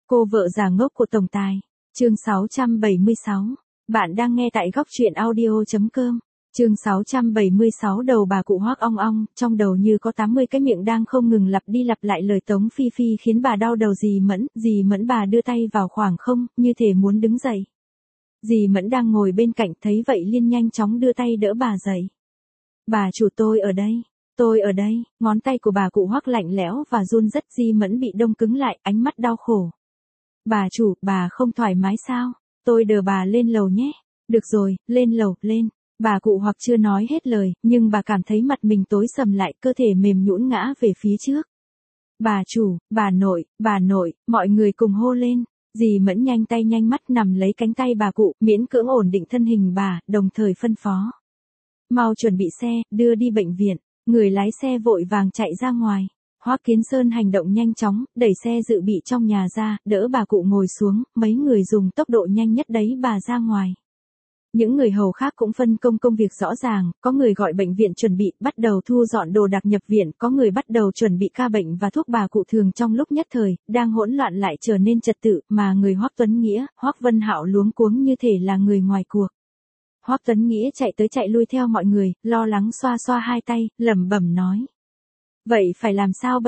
Cô vợ già ngốc của tổng tài. Chương 676. Bạn đang nghe tại góc truyện audio.com. Chương 676 đầu bà cụ Hoắc ong ong, trong đầu như có 80 cái miệng đang không ngừng lặp đi lặp lại lời Tống Phi Phi khiến bà đau đầu. Dì Mẫn bà đưa tay vào khoảng không, như thể muốn đứng dậy. Dì Mẫn đang ngồi bên cạnh thấy vậy liền nhanh chóng đưa tay đỡ bà dậy. Bà chủ tôi ở đây, ngón tay của bà cụ Hoắc lạnh lẽo và run rẩy. Dì Mẫn bị đông cứng lại, ánh mắt đau khổ. Bà chủ, bà không thoải mái sao? Tôi đỡ bà lên lầu nhé. Được rồi, lên lầu, lên. Bà cụ Hoắc chưa nói hết lời, nhưng bà cảm thấy mặt mình tối sầm lại, cơ thể mềm nhũn ngã về phía trước. Bà chủ, bà nội, mọi người cùng hô lên. Dì Mẫn nhanh tay nhanh mắt nằm lấy cánh tay bà cụ, miễn cưỡng ổn định thân hình bà, đồng thời phân phó. Mau chuẩn bị xe, đưa đi bệnh viện. Người lái xe vội vàng chạy ra ngoài. Hoắc Kiến Sơn hành động nhanh chóng, đẩy xe dự bị trong nhà ra, đỡ bà cụ ngồi xuống, mấy người dùng tốc độ nhanh nhất đấy bà ra ngoài. Những người hầu khác cũng phân công công việc rõ ràng, có người gọi bệnh viện chuẩn bị, bắt đầu thu dọn đồ đạc nhập viện, có người bắt đầu chuẩn bị ca bệnh và thuốc. Bà cụ thường trong lúc nhất thời, đang hỗn loạn lại trở nên trật tự, mà người Hoắc Tuấn Nghĩa, Hoắc Vân Hạo luống cuống như thể là người ngoài cuộc. Hoắc Tuấn Nghĩa chạy tới chạy lui theo mọi người, lo lắng xoa xoa hai tay, lẩm bẩm nói. Vậy phải làm sao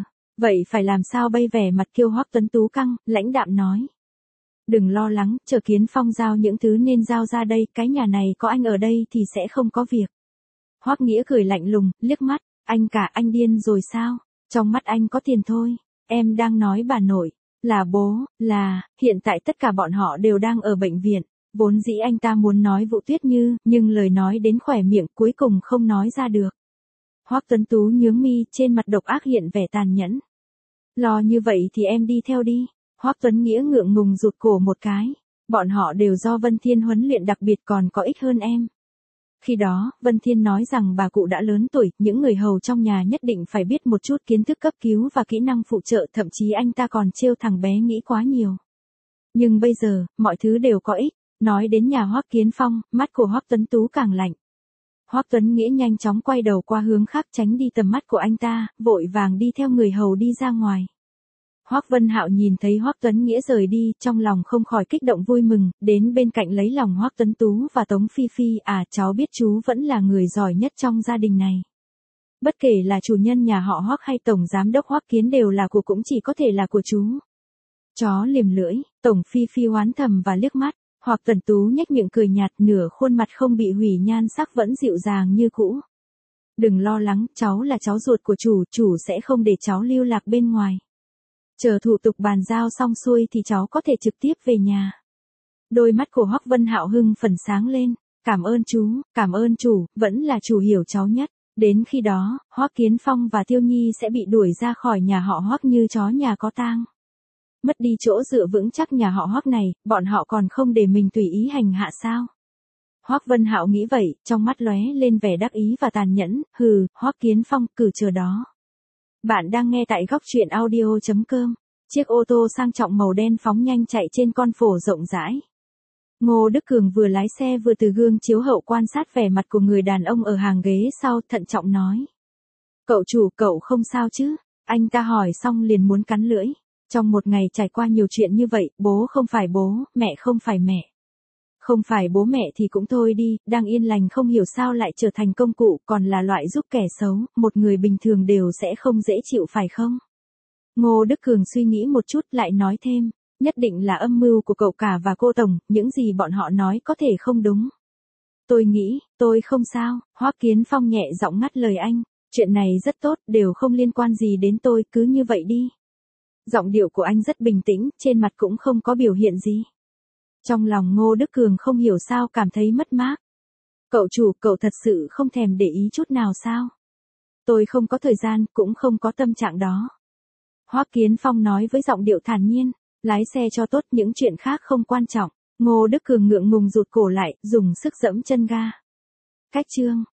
bây? Vẻ mặt Kiêu Hoắc Tuấn Tú căng, lãnh đạm nói. Đừng lo lắng, chờ Kiến Phong giao những thứ nên giao ra đây, cái nhà này có anh ở đây thì sẽ không có việc. Hoắc Nghĩa cười lạnh lùng, liếc mắt, anh điên rồi sao? Trong mắt anh có tiền thôi. Em đang nói bà nội, là bố, hiện tại tất cả bọn họ đều đang ở bệnh viện. Vốn dĩ anh ta muốn nói Vũ Tuyết Như, nhưng lời nói đến khỏe miệng cuối cùng không nói ra được. Hoắc Tuấn Tú nhướng mi, trên mặt độc ác hiện vẻ tàn nhẫn. Lo như vậy thì em đi theo đi. Hoắc Tuấn Nghĩa ngượng ngùng rụt cổ một cái. Bọn họ đều do Vân Thiên huấn luyện đặc biệt, còn có ích hơn em. Khi đó, Vân Thiên nói rằng bà cụ đã lớn tuổi, những người hầu trong nhà nhất định phải biết một chút kiến thức cấp cứu và kỹ năng phụ trợ, thậm chí anh ta còn trêu thằng bé nghĩ quá nhiều. Nhưng bây giờ, mọi thứ đều có ích. Nói đến nhà Hoắc Kiến Phong, mắt của Hoắc Tuấn Tú càng lạnh. Hoắc Tuấn Nghĩa nhanh chóng quay đầu qua hướng khác tránh đi tầm mắt của anh ta, vội vàng đi theo người hầu đi ra ngoài. Hoắc Vân Hạo nhìn thấy Hoắc Tuấn Nghĩa rời đi, trong lòng không khỏi kích động vui mừng, đến bên cạnh lấy lòng Hoắc Tuấn Tú và Tống Phi Phi. Cháu biết chú vẫn là người giỏi nhất trong gia đình này. Bất kể là chủ nhân nhà họ Hoắc hay tổng giám đốc Hoắc Kiến đều là của, cũng chỉ có thể là của chú. Chó liềm lưỡi, Tổng Phi Phi oán thầm và liếc mắt. Hoắc Tuấn Tú nhếch miệng cười nhạt, nửa khuôn mặt không bị hủy nhan sắc vẫn dịu dàng như cũ. Đừng lo lắng, cháu là cháu ruột của chủ sẽ không để cháu lưu lạc bên ngoài. Chờ thủ tục bàn giao xong xuôi thì cháu có thể trực tiếp về nhà. Đôi mắt của Hoắc Vân Hạo hưng phấn sáng lên. Cảm ơn chủ, vẫn là chủ hiểu cháu nhất. Đến khi đó, Hoắc Kiến Phong và Tiêu Nhi sẽ bị đuổi ra khỏi nhà họ Hoắc như chó nhà có tang. Mất đi chỗ dựa vững chắc nhà họ Hoắc này, bọn họ còn không để mình tùy ý hành hạ sao? Hoắc Vân Hạo nghĩ vậy, trong mắt lóe lên vẻ đắc ý và tàn nhẫn. Hoắc Kiến Phong, cứ chờ đó. Bạn đang nghe tại góc truyện audio.com. Chiếc ô tô sang trọng màu đen phóng nhanh chạy trên con phổ rộng rãi. Ngô Đức Cường vừa lái xe vừa từ gương chiếu hậu quan sát vẻ mặt của người đàn ông ở hàng ghế sau, thận trọng nói. Cậu chủ, cậu không sao chứ? Anh ta hỏi xong liền muốn cắn lưỡi. Trong một ngày trải qua nhiều chuyện như vậy, bố không phải bố, mẹ không phải mẹ. Không phải bố mẹ thì cũng thôi đi, đang yên lành không hiểu sao lại trở thành công cụ, còn là loại giúp kẻ xấu, một người bình thường đều sẽ không dễ chịu phải không? Ngô Đức Cường suy nghĩ một chút lại nói thêm, nhất định là âm mưu của cậu cả và cô Tổng, những gì bọn họ nói có thể không đúng. Tôi nghĩ, tôi không sao. Hoắc Kiến Phong nhẹ giọng ngắt lời anh, chuyện này rất tốt, đều không liên quan gì đến tôi, cứ như vậy đi. Giọng điệu của anh rất bình tĩnh, trên mặt cũng không có biểu hiện gì. Trong lòng Ngô Đức Cường không hiểu sao cảm thấy mất mát. Cậu chủ, cậu thật sự không thèm để ý chút nào sao? Tôi không có thời gian, cũng không có tâm trạng đó. Hoắc Kiến Phong nói với giọng điệu thản nhiên, lái xe cho tốt, những chuyện khác không quan trọng. Ngô Đức Cường ngượng ngùng rụt cổ lại, dùng sức giẫm chân ga. Cách chương